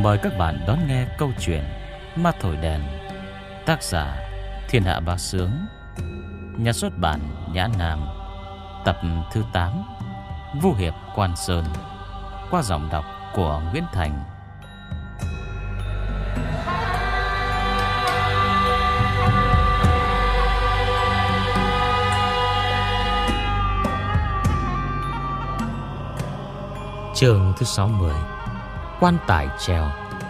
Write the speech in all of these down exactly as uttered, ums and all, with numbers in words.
Mời các bạn đón nghe câu chuyện Ma Thổi Đèn. Tác giả Thiên Hạ Bá Sướng. Nhà xuất bản Nhã Nam. Tập thứ tám, Vu Hiệp Quan Sơn. Qua giọng đọc của Nguyễn Thành. Chương thứ sáu mươi, Quan tài treo.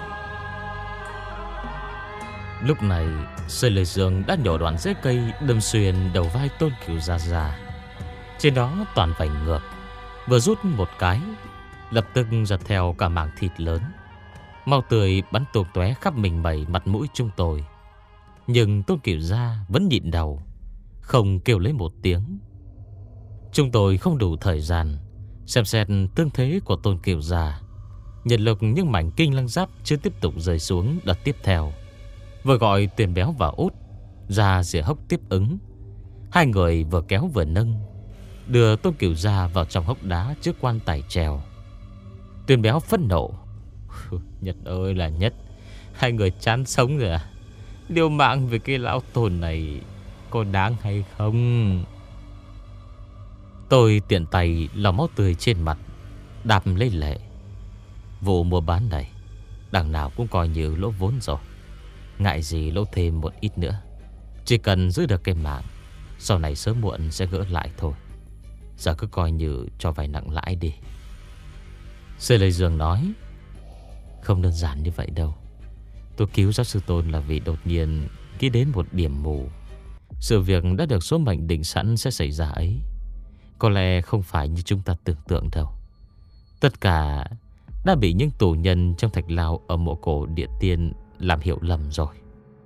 Lúc này Sơi Lời Dương đã nhổ đoạn rễ cây đâm xuyên đầu vai Tôn Cửu Gia ra. Trên đó toàn vành ngược, vừa rút một cái, lập tức giật theo cả mảng thịt lớn. Máu tươi bắn tung tóe khắp mình mẩy mặt mũi chúng tôi. Nhưng Tôn Cửu Gia vẫn nhịn đầu, không kêu lấy một tiếng. Chúng tôi không đủ thời gian xem xét tương thế của Tôn Cửu Gia. Nhận lực những mảnh kinh lăng giáp chưa tiếp tục rơi xuống đợt tiếp theo, vừa gọi Tuyền Béo và Út ra rìa hốc tiếp ứng. Hai người vừa kéo vừa nâng, đưa Tôn Cửu Gia vào trong hốc đá trước quan tài treo. Tuyền Béo phẫn nộ: Nhất ơi là Nhất, hai người chán sống rồi à? Liều mạng với cái lão tồn này có đáng hay không? Tôi tiện tay lau máu tươi trên mặt, đạp lấy lệ. Vụ mua bán này đằng nào cũng coi như lỗ vốn rồi, ngại gì lỗ thêm một ít nữa. Chỉ cần giữ được cái mạng, sau này sớm muộn sẽ gỡ lại thôi. Giờ cứ coi như cho vay nặng lãi đi. Sơi Lời Dương nói: Không đơn giản như vậy đâu. Tôi cứu giáo sư Tôn là vì đột nhiên nghĩ đến một điểm mù. Sự việc đã được số mệnh định sẵn sẽ xảy ra ấy có lẽ không phải như chúng ta tưởng tượng đâu. Tất cả đã bị những tù nhân trong thạch lao ở mộ cổ địa tiên làm hiểu lầm rồi.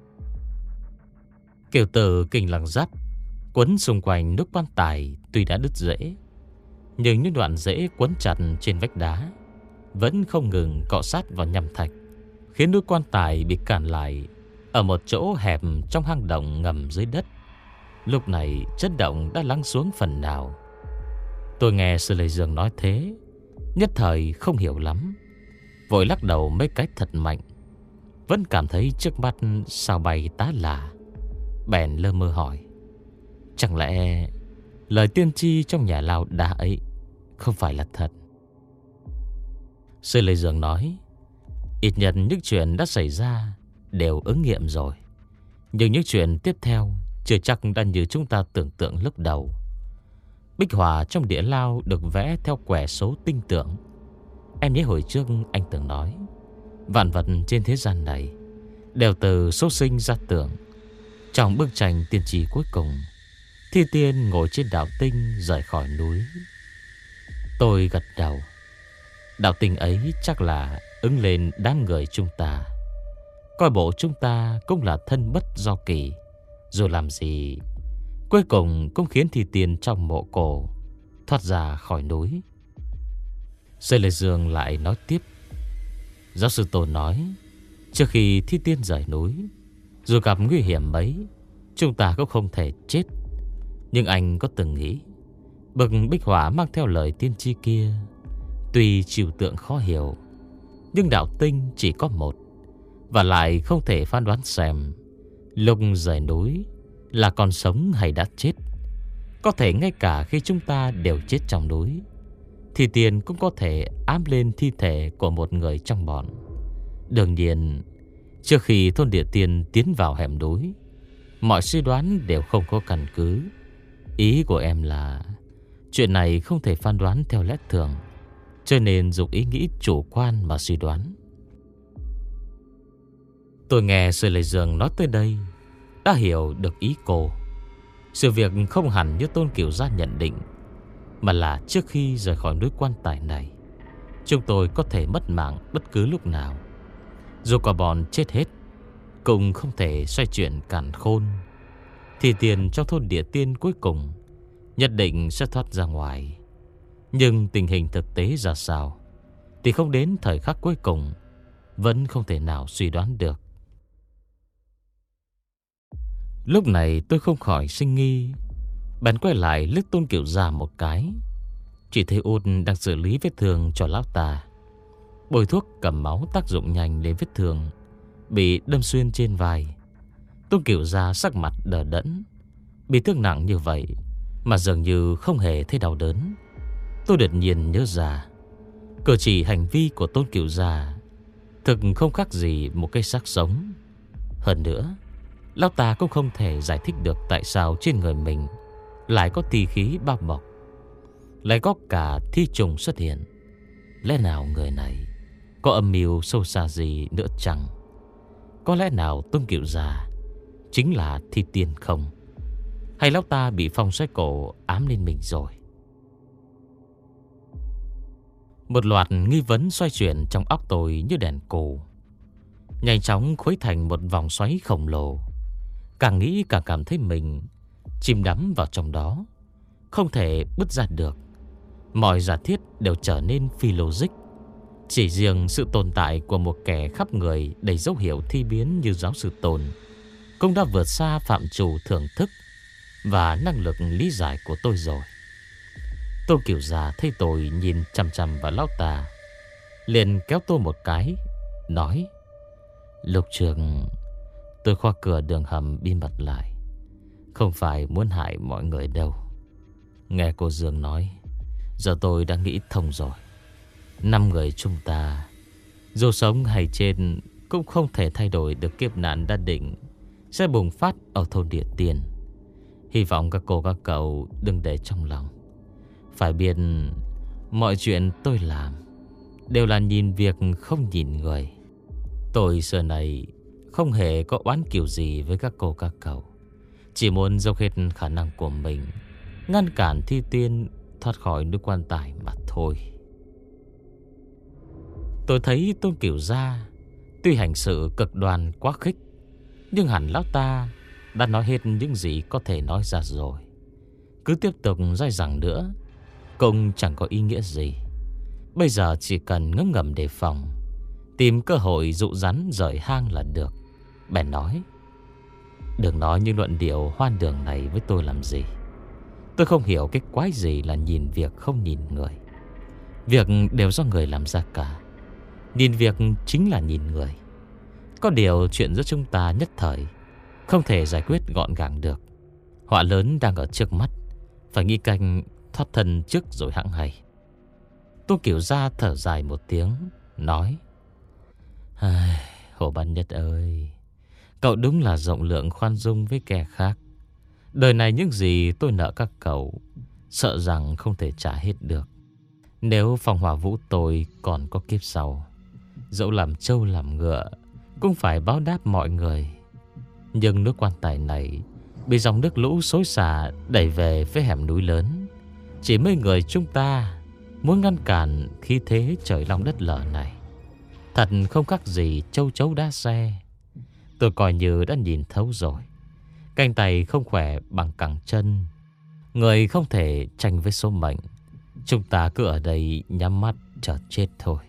Kiểu tờ kinh lăng giáp quấn xung quanh nước quan tài tuy đã đứt rễ, nhưng những đoạn rễ quấn chặt trên vách đá vẫn không ngừng cọ sát vào nham thạch, khiến núi quan tài bị cản lại ở một chỗ hẹp trong hang động ngầm dưới đất. Lúc này chất động đã lắng xuống phần nào. Tôi nghe Sơi Lời Dương nói thế, nhất thời không hiểu lắm, vội lắc đầu mấy cái thật mạnh. Vẫn cảm thấy trước mắt sao bay tá là, bèn lơ mơ hỏi: Chẳng lẽ lời tiên tri trong nhà lao đá ấy không phải là thật? Sơi Lời Dương nói: Ít nhất những chuyện đã xảy ra đều ứng nghiệm rồi, nhưng những chuyện tiếp theo chưa chắc đã như chúng ta tưởng tượng lúc đầu. Bích họa trong địa lao được vẽ theo quẻ số tinh tưởng. Em nhớ hồi trước anh từng nói, vạn vật trên thế gian này đều từ số sinh ra tưởng. Trong bức tranh tiên tri cuối cùng, Thi Tiên ngồi trên đạo tinh rời khỏi núi. Tôi gật đầu. Đạo tinh ấy chắc là ứng lên đám người chúng ta. Coi bộ chúng ta cũng là thân bất do kỳ, dù làm gì cuối cùng cũng khiến Thi Tiên trong mộ cổ thoát ra khỏi núi. Sơi Lời Dương lại nói tiếp: Giáo sư Tôn nói, trước khi Thi Tiên rời núi, dù gặp nguy hiểm mấy, chúng ta cũng không thể chết. Nhưng anh có từng nghĩ, bức bích họa mang theo lời tiên tri kia tuy trừu tượng khó hiểu, nhưng đạo tinh chỉ có một, và lại không thể phán đoán xem lúc rời núi là còn sống hay đã chết. Có thể ngay cả khi chúng ta đều chết trong núi, thì Tiên cũng có thể ám lên thi thể của một người trong bọn. Đương nhiên, trước khi thôn địa tiên tiến vào hẻm núi, mọi suy đoán đều không có căn cứ. Ý của em là chuyện này không thể phán đoán theo lẽ thường, cho nên dùng ý nghĩ chủ quan mà suy đoán. Tôi nghe Sơi Lời Dương nói tới đây đã hiểu được ý cô. Sự việc không hẳn như Tôn Cửu Gia nhận định, mà là trước khi rời khỏi núi quan tài này, chúng tôi có thể mất mạng bất cứ lúc nào. Dù cả bọn chết hết, cũng không thể xoay chuyển càn khôn. Thì tiền trong thôn địa tiên cuối cùng nhất định sẽ thoát ra ngoài. Nhưng tình hình thực tế ra sao thì không đến thời khắc cuối cùng vẫn không thể nào suy đoán được. Lúc này tôi không khỏi sinh nghi, bèn quay lại liếc Tôn Cửu Gia một cái. Chỉ thấy Út đang xử lý vết thương cho lão ta. Bôi thuốc cầm máu tác dụng nhanh lên vết thương bị đâm xuyên trên vai. Tôn Cửu Gia sắc mặt đờ đẫn. Bị thương nặng như vậy mà dường như không hề thấy đau đớn. Tôi đột nhiên nhớ ra, cử chỉ hành vi của Tôn Cửu Gia thực không khác gì một cái xác sống. Hơn nữa, lão ta cũng không thể giải thích được tại sao trên người mình lại có thi khí bao bọc, lại có cả thi trùng xuất hiện. Lẽ nào người này có âm mưu sâu xa gì nữa chăng? Có lẽ nào Tôn Cửu Gia chính là thi tiên không? Hay lão ta bị phong xoáy cổ ám lên mình rồi? Một loạt nghi vấn xoay chuyển trong óc tôi như đèn cù, nhanh chóng khuấy thành một vòng xoáy khổng lồ. Càng nghĩ càng cảm thấy mình chìm đắm vào trong đó, không thể bứt ra được. Mọi giả thiết đều trở nên phi logic. Chỉ riêng sự tồn tại của một kẻ khắp người đầy dấu hiệu thi biến như giáo sư Tôn cũng đã vượt xa phạm trù thưởng thức và năng lực lý giải của tôi rồi. Tôn Cửu Gia thấy tôi nhìn chằm chằm vào lão ta, liền kéo tôi một cái, nói: Lúc trước tôi khóa cửa đường hầm bí mật lại, không phải muốn hại mọi người đâu. Nghe cô Dương nói, giờ tôi đã nghĩ thông rồi. Năm người chúng ta, dù sống hay chết, cũng không thể thay đổi được kiếp nạn đã định sẽ bùng phát ở thôn Địa Tiên. Hy vọng các cô các cậu đừng để trong lòng. Phải biết mọi chuyện tôi làm đều là nhìn việc không nhìn người. Tôi xưa này không hề có oán kiều gì với các cô các cậu, chỉ muốn dốc hết khả năng của mình ngăn cản thi tiên thoát khỏi núi quan tài mà thôi. Tôi thấy Tôn Cửu Gia tuy hành sự cực đoan quá khích, nhưng hẳn lão ta đã nói hết những gì có thể nói ra rồi. Cứ tiếp tục dai dẳng nữa cũng chẳng có ý nghĩa gì. Bây giờ chỉ cần ngấm ngầm đề phòng, tìm cơ hội dụ rắn rời hang là được. Bèn nói: Đừng nói những luận điệu hoan đường này với tôi làm gì. Tôi không hiểu cái quái gì là nhìn việc không nhìn người. Việc đều do người làm ra cả. Nhìn việc chính là nhìn người. Có điều chuyện giữa chúng ta nhất thời không thể giải quyết gọn gàng được. Họa lớn đang ở trước mắt, phải nghĩ cách thoát thân trước rồi hẵng hay. Tô Kiểu Gia thở dài một tiếng, nói: Hồ Ban Nhất ơi, cậu đúng là rộng lượng khoan dung với kẻ khác. Đời này những gì tôi nợ các cậu, sợ rằng không thể trả hết được. Nếu Phong Hỏa Vũ tôi còn có kiếp sau, dẫu làm trâu làm ngựa cũng phải báo đáp mọi người. Nhưng nước quan tài này bị dòng nước lũ xối xả đẩy về phía hẻm núi lớn. Chỉ mấy người chúng ta muốn ngăn cản khí thế trời long đất lở này, thật không khác gì châu chấu đá xe. Tôi coi như đã nhìn thấu rồi. Cánh tay không khỏe bằng cẳng chân, người không thể tranh với số mệnh. Chúng ta cứ ở đây nhắm mắt chờ chết thôi.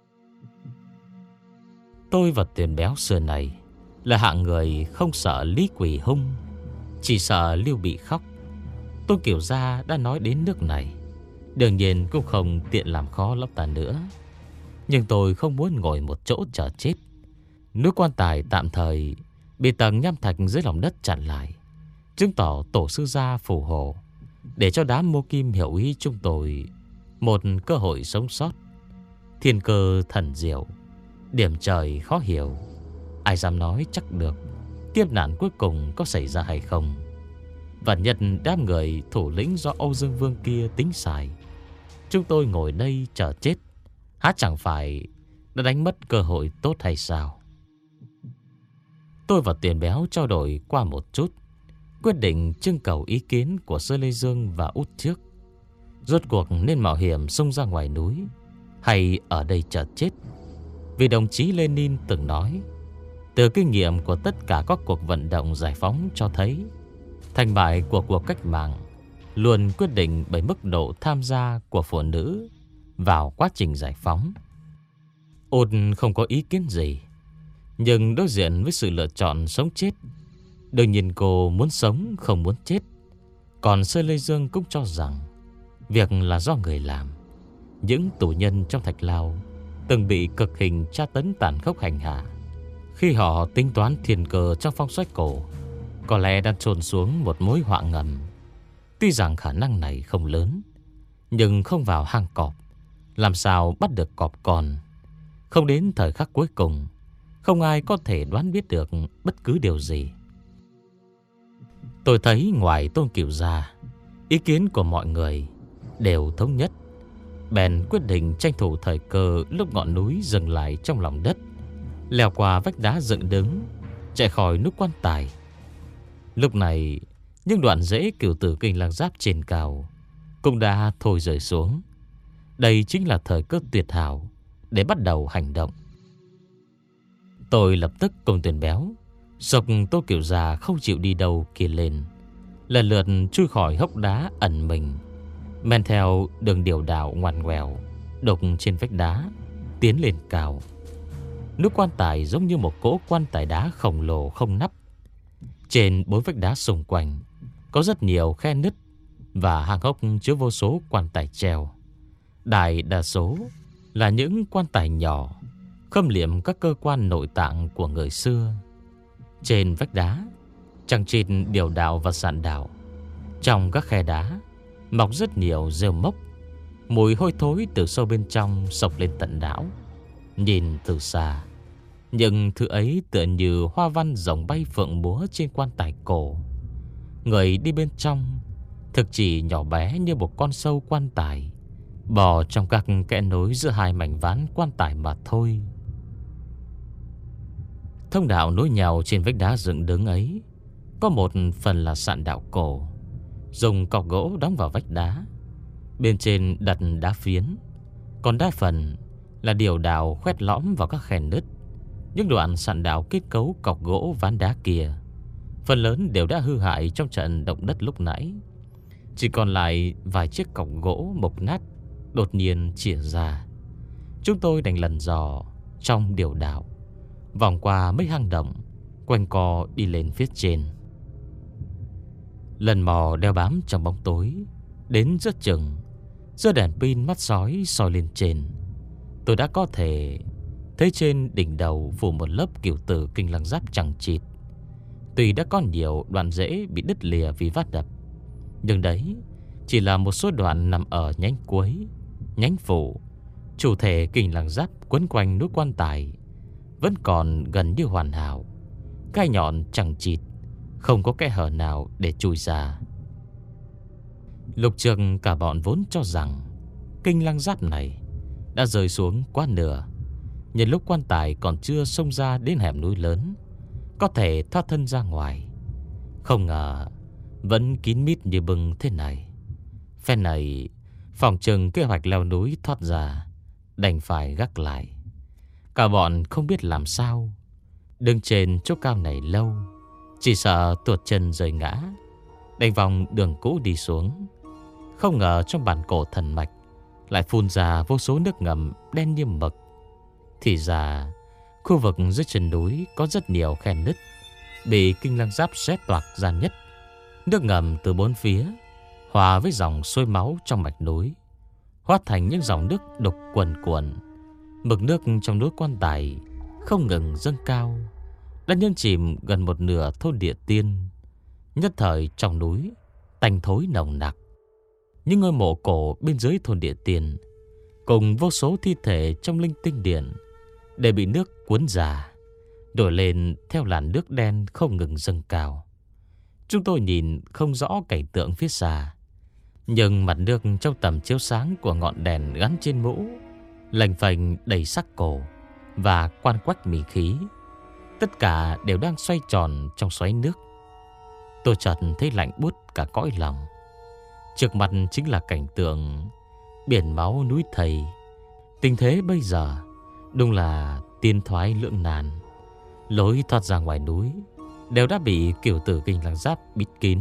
Tôi và Tiền Béo xưa này là hạng người không sợ Lý Quỷ hung, chỉ sợ Lưu Bị khóc. Tôi Kiểu Gia đã nói đến nước này, đương nhiên cũng không tiện làm khó lắm ta nữa. Nhưng tôi không muốn ngồi một chỗ chờ chết. Núi quan tài tạm thời bị tầng nham thạch dưới lòng đất chặn lại, chứng tỏ tổ sư gia phù hộ, để cho đám Mô Kim hiểu ý chúng tôi một cơ hội sống sót. Thiên cơ thần diệu, điểm trời khó hiểu, ai dám nói chắc được kiếp nạn cuối cùng có xảy ra hay không. Và nhận đám người thủ lĩnh do Âu Dương Vương kia tính xài, chúng tôi ngồi đây chờ chết, há chẳng phải đã đánh mất cơ hội tốt hay sao? Tôi và Tiền Béo trao đổi qua một chút, quyết định trưng cầu ý kiến của Sơ Lê Dương và Út trước. Rốt cuộc nên mạo hiểm xông ra ngoài núi hay ở đây chờ chết? Vì đồng chí Lenin từng nói, từ kinh nghiệm của tất cả các cuộc vận động giải phóng cho thấy, thành bại của cuộc cách mạng luôn quyết định bởi mức độ tham gia của phụ nữ vào quá trình giải phóng. Ôn không có ý kiến gì, nhưng đối diện với sự lựa chọn sống chết, đương nhiên cô muốn sống không muốn chết. Còn Sơ Lê Dương cũng cho rằng việc là do người làm. Những tù nhân trong thạch lao từng bị cực hình tra tấn tàn khốc hành hạ. Khi họ tính toán thiên cơ trong phong sách cổ, có lẽ đang chôn xuống một mối họa ngầm. Tuy rằng khả năng này không lớn, nhưng không vào hang cọp, làm sao bắt được cọp con. Không đến thời khắc cuối cùng, không ai có thể đoán biết được bất cứ điều gì. Tôi thấy ngoài Tôn Cửu ra, ý kiến của mọi người đều thống nhất. Bèn quyết định tranh thủ thời cơ lúc ngọn núi dừng lại trong lòng đất, leo qua vách đá dựng đứng, chạy khỏi nút quan tài. Lúc này, những đoạn rễ Cửu Tử Kinh Lăng Giáp trên cao cũng đã thôi rơi xuống. Đây chính là thời cơ tuyệt hảo để bắt đầu hành động. Tôi lập tức cùng Tuyền Béo sộc Tô Kiểu Già không chịu đi đâu kia lên, lần lượt chui khỏi hốc đá ẩn mình, men theo đường điều đảo ngoằn ngoèo đục trên vách đá tiến lên cao. Nút quan tài giống như một cỗ quan tài đá khổng lồ không nắp. Trên bốn vách đá xung quanh có rất nhiều khe nứt và hang hốc chứa vô số quan tài treo. Đại đa số là những quan tài nhỏ khâm liệm các cơ quan nội tạng của người xưa. Trên vách đá chằng chịt điều đạo và sạn đạo. Trong các khe đá mọc rất nhiều rêu mốc, mùi hôi thối từ sâu bên trong xộc lên tận não. Nhìn từ xa, nhưng thứ ấy tựa như hoa văn rồng bay phượng múa trên quan tài cổ. Người đi bên trong thực chỉ nhỏ bé như một con sâu quan tài bò trong các kẽ nối giữa hai mảnh ván quan tài mà thôi. Thông đạo nối nhau trên vách đá dựng đứng ấy có một phần là sạn đạo cổ, dùng cọc gỗ đóng vào vách đá, bên trên đặt đá phiến. Còn đa phần là điều đào khoét lõm vào các khe nứt. Những đoạn sạn đạo kết cấu cọc gỗ ván đá kia phần lớn đều đã hư hại trong trận động đất lúc nãy. Chỉ còn lại vài chiếc cọc gỗ mục nát đột nhiên chìa ra. Chúng tôi đành lần dò trong điều đạo, vòng qua mấy hang động, quanh co đi lên phía trên. Lần mò đeo bám trong bóng tối, đến giữa chừng, giữa đèn pin mắt sói soi lên trên, tôi đã có thể thấy trên đỉnh đầu phủ một lớp Cửu Tử Kinh Lăng Giáp chằng chịt. Tuy đã có nhiều đoạn rễ bị đứt lìa vì vát đập, nhưng đấy chỉ là một số đoạn nằm ở nhánh cuối. Nhánh phủ, chủ thể Kinh Lăng Giáp quấn quanh nút quan tài vẫn còn gần như hoàn hảo, gai nhọn chằng chịt, không có kẽ hở nào để chui ra. Lục Trường cả bọn vốn cho rằng Kinh Lăng Giáp này đã rơi xuống quá nửa, nhân lúc quan tài còn chưa xông ra đến hẻm núi lớn, có thể thoát thân ra ngoài. Không ngờ vẫn kín mít như bưng thế này. Phen này phòng trừng kế hoạch leo núi thoát ra đành phải gác lại. Cả bọn không biết làm sao, đứng trên chỗ cao này lâu, chỉ sợ tuột chân rơi ngã, đành vòng đường cũ đi xuống. Không ngờ trong bản cổ thần mạch lại phun ra vô số nước ngầm đen như mực. Thì ra khu vực dưới chân núi có rất nhiều khe nứt bị Kinh Lăng Giáp xé toạc ra nhất. Nước ngầm từ bốn phía hòa với dòng sôi máu trong mạch núi, hóa thành những dòng nước đục quần cuộn. Mực nước trong núi quan tài không ngừng dâng cao, đã nhấn chìm gần một nửa thôn Địa Tiên. Nhất thời trong núi tanh thối nồng nặc. Những ngôi mộ cổ bên dưới thôn Địa Tiên cùng vô số thi thể trong linh tinh điện đều bị nước cuốn ra, đổi lên theo làn nước đen không ngừng dâng cao. Chúng tôi nhìn không rõ cảnh tượng phía xa, nhưng mặt nước trong tầm chiếu sáng của ngọn đèn gắn trên mũ lành phành đầy sắc cổ và quan quách mì khí. Tất cả đều đang xoay tròn trong xoáy nước. Tôi chợt thấy lạnh buốt cả cõi lòng. Trước mặt chính là cảnh tượng biển máu núi thầy. Tình thế bây giờ đúng là tiên thoái lưỡng nan. Lối thoát ra ngoài núi đều đã bị Cửu Tử Kinh Lăng Giáp bịt kín.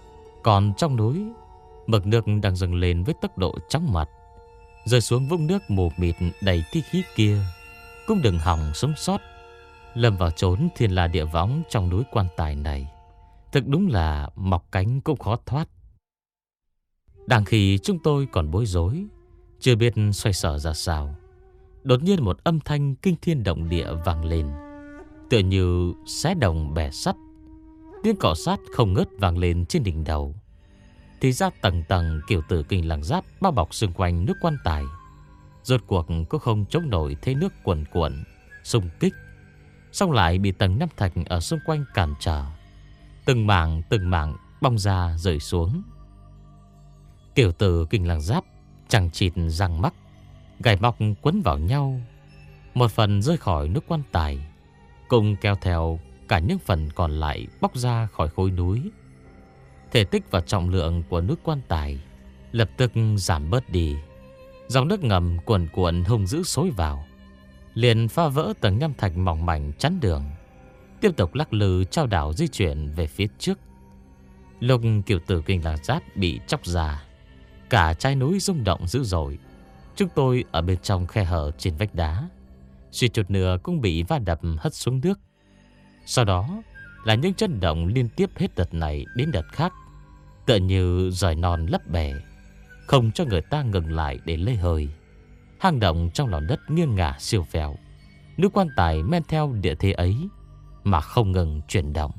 Còn trong núi, mực nước đang dâng lên với tốc độ chóng mặt, rơi xuống vũng nước mù mịt đầy thi khí kia cũng đừng hòng sống sót. Lâm vào trốn thiên la địa võng trong núi quan tài này, thực đúng là mọc cánh cũng khó thoát. Đang khi chúng tôi còn bối rối, chưa biết xoay sở ra sao, đột nhiên một âm thanh kinh thiên động địa vang lên, tựa như xé đồng bẻ sắt. Tiếng cọ sát không ngớt vang lên trên đỉnh đầu. Thì ra tầng tầng kiểu tử kình làng giáp bao bọc xung quanh nước quan tài, rốt cuộc cũng không chống nổi thế nước cuồn cuộn xung kích, xong lại bị tầng nham thạch ở xung quanh cản trở. Từng mảng từng mảng bong ra rơi xuống. Kiểu tử kình làng giáp chẳng chịt răng mắc, gài mọc quấn vào nhau, một phần rơi khỏi nước quan tài, cùng kéo theo cả những phần còn lại bóc ra khỏi khối núi. Thể tích và trọng lượng của nước quan tài lập tức giảm bớt đi. Dòng nước ngầm cuồn cuộn hung dữ xối vào, liền phá vỡ tầng nham thạch mỏng mảnh chắn đường, tiếp tục lắc lư trao đảo di chuyển về phía trước. Lúc kiểu tử kình làng giáp bị chóc ra, cả trái núi rung động dữ dội. Chúng tôi ở bên trong khe hở trên vách đá, suy chút nữa cũng bị va đập hất xuống nước. Sau đó là những chấn động liên tiếp hết đợt này đến đợt khác, tựa như rời non lấp bè, không cho người ta ngừng lại để lấy hơi. Hang động trong lòng đất nghiêng ngả siêu vẹo, nước quan tài men theo địa thế ấy mà không ngừng chuyển động.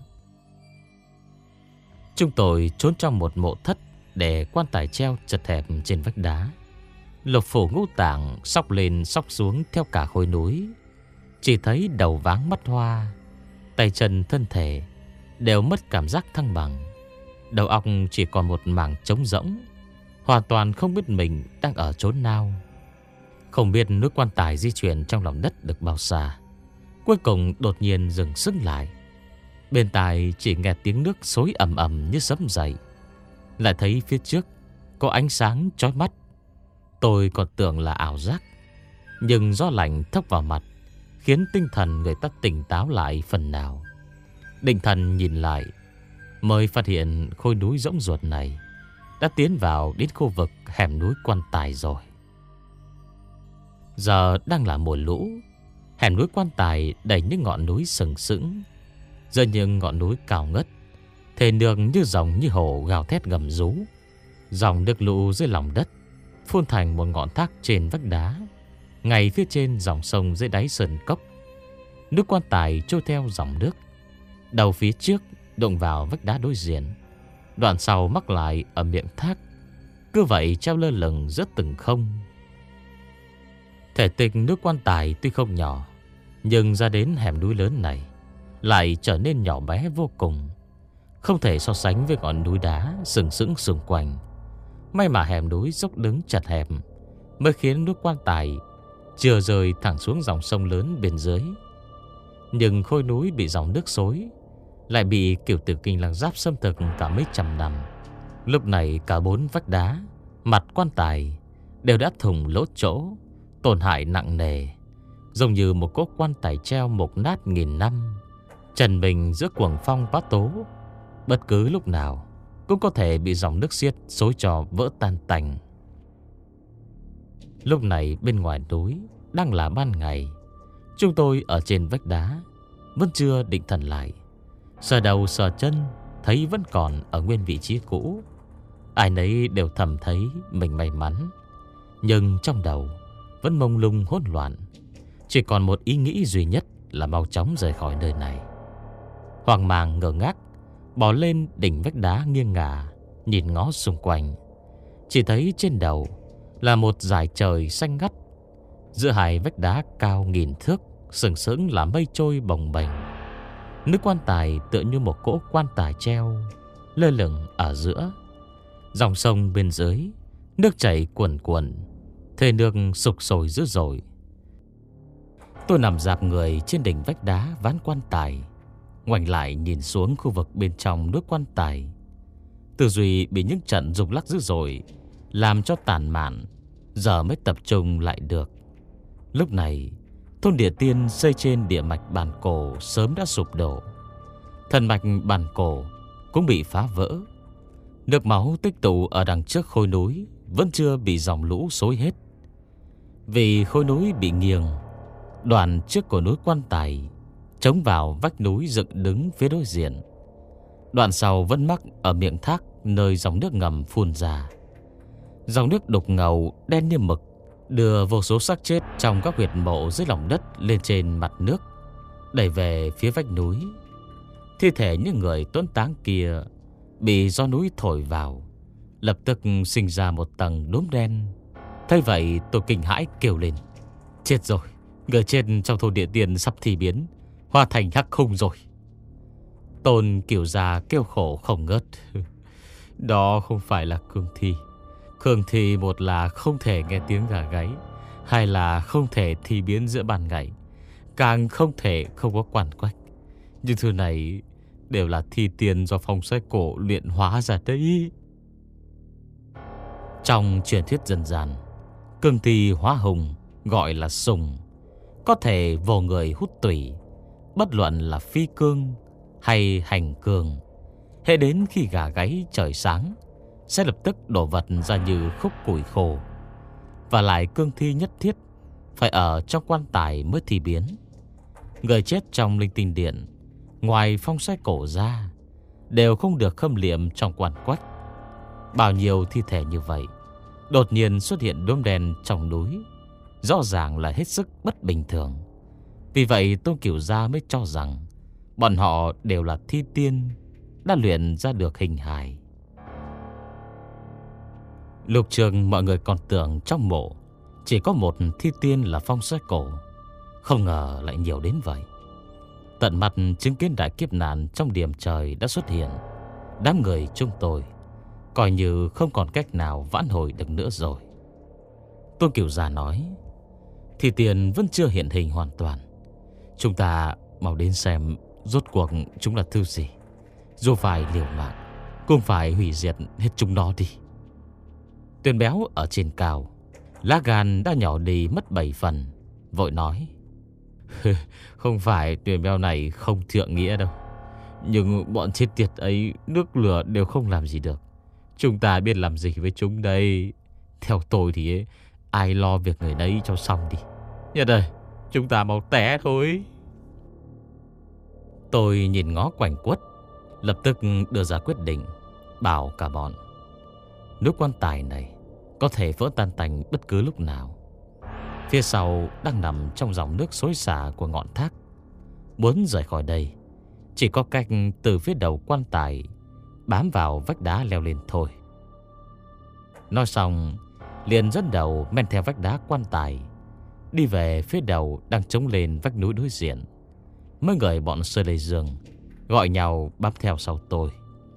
Chúng tôi trốn trong một mộ thất để quan tài treo chật hẹp trên vách đá. Lục phủ ngũ tạng sóc lên sóc xuống theo cả khối núi, chỉ thấy đầu váng mắt hoa, tay chân thân thể đều mất cảm giác thăng bằng. Đầu óc chỉ còn một mảng trống rỗng, hoàn toàn không biết mình đang ở chốn nào. Không biết nước quan tài di chuyển trong lòng đất được bao xa, cuối cùng đột nhiên dừng sững lại. Bên tai chỉ nghe tiếng nước xối ầm ầm như sấm dậy. Lại thấy phía trước có ánh sáng chói mắt. Tôi còn tưởng là ảo giác, nhưng gió lạnh thốc vào mặt khiến tinh thần người ta tỉnh táo lại phần nào. Định thần nhìn lại, mới phát hiện khối núi rỗng ruột này đã tiến vào đến khu vực hẻm núi quan tài rồi. Giờ đang là mùa lũ, hẻm núi quan tài đầy những ngọn núi sừng sững, giờ những ngọn núi cao ngất, thề nương như dòng như hồ gào thét gầm rú. Dòng nước lũ dưới lòng đất phun thành một ngọn thác trên vách đá, ngay phía trên dòng sông dưới đáy sơn cốc. Nước quan tài trôi theo dòng nước, đầu phía trước đụng vào vách đá đối diện, đoạn sau mắc lại ở miệng thác, cứ vậy treo lơ lửng giữa từng không. Thể tích nước quan tài tuy không nhỏ, nhưng ra đến hẻm núi lớn này lại trở nên nhỏ bé vô cùng, không thể so sánh với ngọn núi đá sừng sững xung quanh. May mà hẻm núi dốc đứng chật hẹp mới khiến nước quan tài chưa rơi thẳng xuống dòng sông lớn bên dưới. Nhưng khối núi bị dòng nước xối, lại bị kiểu tử kình làng giáp xâm thực cả mấy trăm năm. Lúc này cả bốn vách đá, mặt quan tài đều đã thủng lỗ chỗ, tổn hại nặng nề, giống như một cỗ quan tài treo mục nát nghìn năm, trần mình giữa cuồng phong bão tố, bất cứ lúc nào cũng có thể bị dòng nước xiết xối cho vỡ tan tành. Lúc này bên ngoài núi đang là ban ngày. Chúng tôi ở trên vách đá vẫn chưa định thần lại, sờ đầu sờ chân thấy vẫn còn ở nguyên vị trí cũ. Ai nấy đều thầm thấy mình may mắn, nhưng trong đầu vẫn mông lung hỗn loạn, chỉ còn một ý nghĩ duy nhất là mau chóng rời khỏi nơi này. Hoang mang ngơ ngác bò lên đỉnh vách đá nghiêng ngả, nhìn ngó xung quanh. Chỉ thấy trên đầu là một dải trời xanh ngắt, giữa hai vách đá cao nghìn thước sừng sững là mây trôi bồng bềnh. Nước quan tài tựa như một cỗ quan tài treo lơ lửng ở giữa. Dòng sông bên dưới nước chảy cuồn cuộn, thề nước sục sôi dữ dội. Tôi nằm dạp người trên đỉnh vách đá ván quan tài, ngoảnh lại nhìn xuống khu vực bên trong nước quan tài. Tư duy bị những trận rung lắc dữ dội làm cho tàn mạn, giờ mới tập trung lại được. Lúc này thôn địa tiên xây trên địa mạch bản cổ sớm đã sụp đổ, thần mạch bản cổ cũng bị phá vỡ. Nước máu tích tụ ở đằng trước khối núi vẫn chưa bị dòng lũ xối hết. Vì khối núi bị nghiêng, đoạn trước của núi quan tài chống vào vách núi dựng đứng phía đối diện, đoạn sau vẫn mắc ở miệng thác nơi dòng nước ngầm phun ra. Dòng nước đục ngầu đen như mực đưa vô số xác chết trong các huyệt mộ dưới lòng đất lên trên mặt nước, đẩy về phía vách núi. Thi thể những người tuấn táng kia bị gió núi thổi vào, lập tức sinh ra một tầng đốm đen. Thấy vậy tôi kinh hãi kêu lên: chết rồi, người chết trong thôn địa tiền sắp thi biến, hóa thành hắc khung rồi. Tôn Cửu Gia kêu khổ không ngớt: đó không phải là cương thi. Cương thi một là không thể nghe tiếng gà gáy, hai là không thể thi biến giữa ban ngày, càng không thể không có quản quách. Những thứ này đều là thi tiền do phong xoáy cổ luyện hóa ra đấy. Trong truyền thuyết dân gian, cương thi hóa hùng gọi là sùng, có thể vồ người hút tủy. Bất luận là phi cương hay hành cương, hễ đến khi gà gáy trời sáng sẽ lập tức đổ vật ra như khúc củi khô. Và lại cương thi nhất thiết phải ở trong quan tài mới thi biến. Người chết trong linh tinh điện, ngoài phong xoáy cổ ra, đều không được khâm liệm trong quan quách. Bao nhiêu thi thể như vậy đột nhiên xuất hiện đốm đen trong núi, rõ ràng là hết sức bất bình thường. Vì vậy Tôn Cửu Gia mới cho rằng bọn họ đều là thi tiên đã luyện ra được hình hài. Lục trường mọi người còn tưởng trong mộ chỉ có một thi tiên là phong xoáy cổ, không ngờ lại nhiều đến vậy. Tận mặt chứng kiến đại kiếp nạn trong điểm trời đã xuất hiện, đám người chúng tôi coi như không còn cách nào vãn hồi được nữa rồi. Tôn Cửu Gia nói: thi tiên vẫn chưa hiện hình hoàn toàn, chúng ta mau đến xem rốt cuộc chúng là thứ gì. Dù phải liều mạng cũng phải hủy diệt hết chúng nó đi. Tuyền Béo ở trên cao, lá gan đã nhỏ đi mất bảy phần, vội nói: không phải Tuyền Béo này không thượng nghĩa đâu, nhưng bọn chết tiệt ấy nước lửa đều không làm gì được. Chúng ta biết làm gì với chúng đây. Theo tôi thì ấy, ai lo việc người đấy cho xong đi. Nhật ơi, chúng ta mau té thôi. Tôi nhìn ngó quanh quất, lập tức đưa ra quyết định, bảo cả bọn: nước quan tài này có thể vỡ tan tành bất cứ lúc nào. Phía sau đang nằm trong dòng nước xối xả của ngọn thác. Muốn rời khỏi đây, chỉ có cách từ phía đầu quan tài bám vào vách đá leo lên thôi. Nói xong, liền dẫn đầu men theo vách đá quan tài, đi về phía đầu đang chống lên vách núi đối diện. Mấy người bọn Sơ Lê Dương gọi nhau bám theo sau tôi.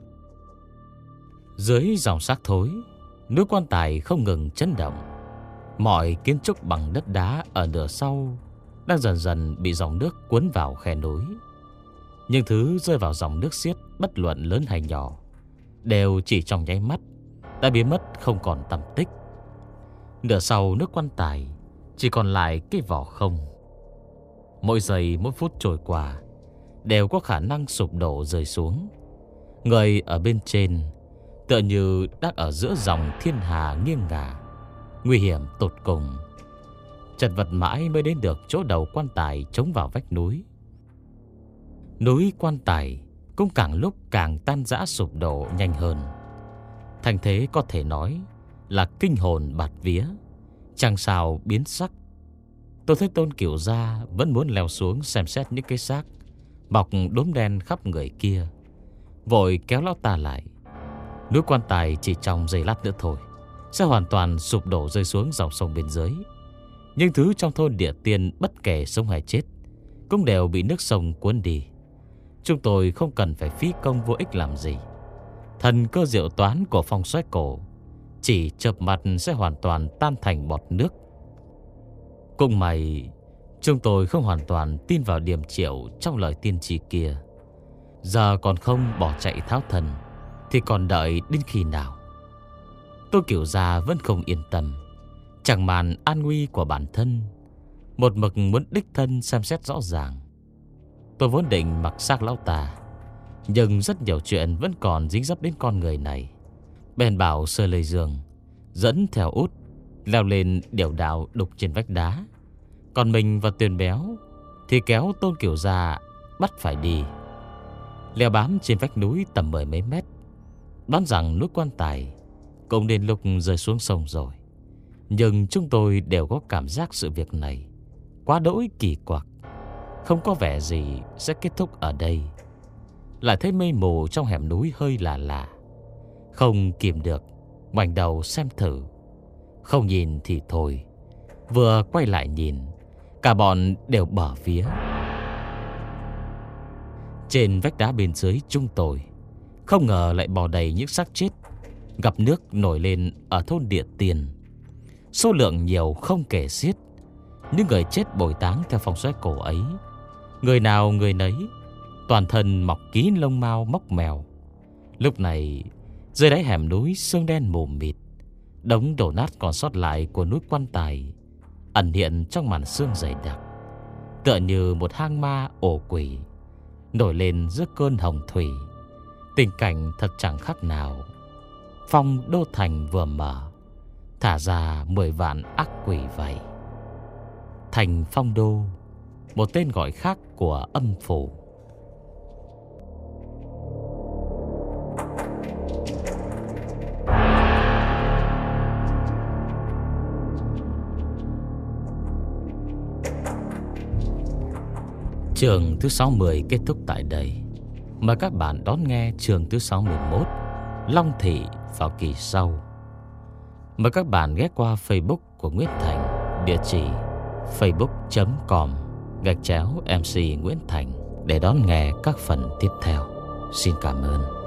Dưới dòng xác thối, núi quan tài không ngừng chấn động. Mọi kiến trúc bằng đất đá ở nửa sau đang dần dần bị dòng nước cuốn vào khe núi. Nhưng thứ rơi vào dòng nước xiết, bất luận lớn hay nhỏ, đều chỉ trong nháy mắt đã biến mất không còn tăm tích. Nửa sau nước quan tài chỉ còn lại cái vỏ không. Mỗi giây mỗi phút trôi qua đều có khả năng sụp đổ rơi xuống. Người ở bên trên tựa như đang ở giữa dòng thiên hà nghiêng ngả, nguy hiểm tột cùng. Chật vật mãi mới đến được chỗ đầu quan tài chống vào vách núi. Núi quan tài cũng càng lúc càng tan rã sụp đổ nhanh hơn. Thành thế có thể nói là kinh hồn bạt vía, chẳng sao biến sắc. Tôi thấy Tôn Cửu Gia vẫn muốn leo xuống xem xét những cái xác bọc đốm đen khắp người kia, vội kéo lão ta lại. Núi quan tài chỉ trong giây lát nữa thôi sẽ hoàn toàn sụp đổ rơi xuống dòng sông bên dưới. Nhưng thứ trong thôn địa tiên, bất kể sống hay chết, cũng đều bị nước sông cuốn đi. Chúng tôi không cần phải phí công vô ích làm gì. Thần cơ diệu toán của phong xoáy cổ chỉ chợp mặt sẽ hoàn toàn tan thành bọt nước. Cũng may chúng tôi không hoàn toàn tin vào điểm triệu trong lời tiên tri kia. Giờ còn không bỏ chạy tháo thần thì còn đợi đến khi nào? Tôi Cửu Gia vẫn không yên tâm, chẳng màn an nguy của bản thân, một mực muốn đích thân xem xét rõ ràng. Tôi vốn định mặc xác lão ta, nhưng rất nhiều chuyện vẫn còn dính dấp đến con người này. Bèn bảo Sơ Lê Dương dẫn theo Út leo lên điểu đạo đục trên vách đá, còn mình và Tuyền Béo thì kéo Tôn Cửu Gia bắt phải đi. Leo bám trên vách núi tầm mười mấy mét, đoán rằng núi quan tài cũng đến lúc rơi xuống sông rồi. Nhưng chúng tôi đều có cảm giác sự việc này quá đỗi kỳ quặc, không có vẻ gì sẽ kết thúc ở đây. Lại thấy mây mù trong hẻm núi hơi lạ lạ, không kìm được ngoảnh đầu xem thử. Không nhìn thì thôi, vừa quay lại nhìn, cả bọn đều bở vía. Trên vách đá bên dưới chúng tôi không ngờ lại bò đầy những xác chết gặp nước nổi lên ở thôn Địa Tiền. Số lượng nhiều không kể xiết. Những người chết bồi táng theo phong xoáy cổ ấy, người nào người nấy, toàn thân mọc kín lông mao mốc mèo. Lúc này dưới đáy hẻm núi sương đen mù mịt, đống đổ nát còn sót lại của núi Quan Tài ẩn hiện trong màn sương dày đặc, tựa như một hang ma ổ quỷ nổi lên giữa cơn hồng thủy. Tình cảnh thật chẳng khác nào phong đô thành vừa mở, thả ra mười vạn ác quỷ vậy. Thành Phong Đô, một tên gọi khác của âm phủ. Chương thứ sáu mươi kết thúc tại đây. Mời các bạn đón nghe chương thứ sáu mươi mốt, Long Thị, vào kỳ sau. Mời các bạn ghé qua Facebook của Nguyễn Thành, địa chỉ facebook.com gạch chéo MC Nguyễn Thành để đón nghe các phần tiếp theo. Xin cảm ơn.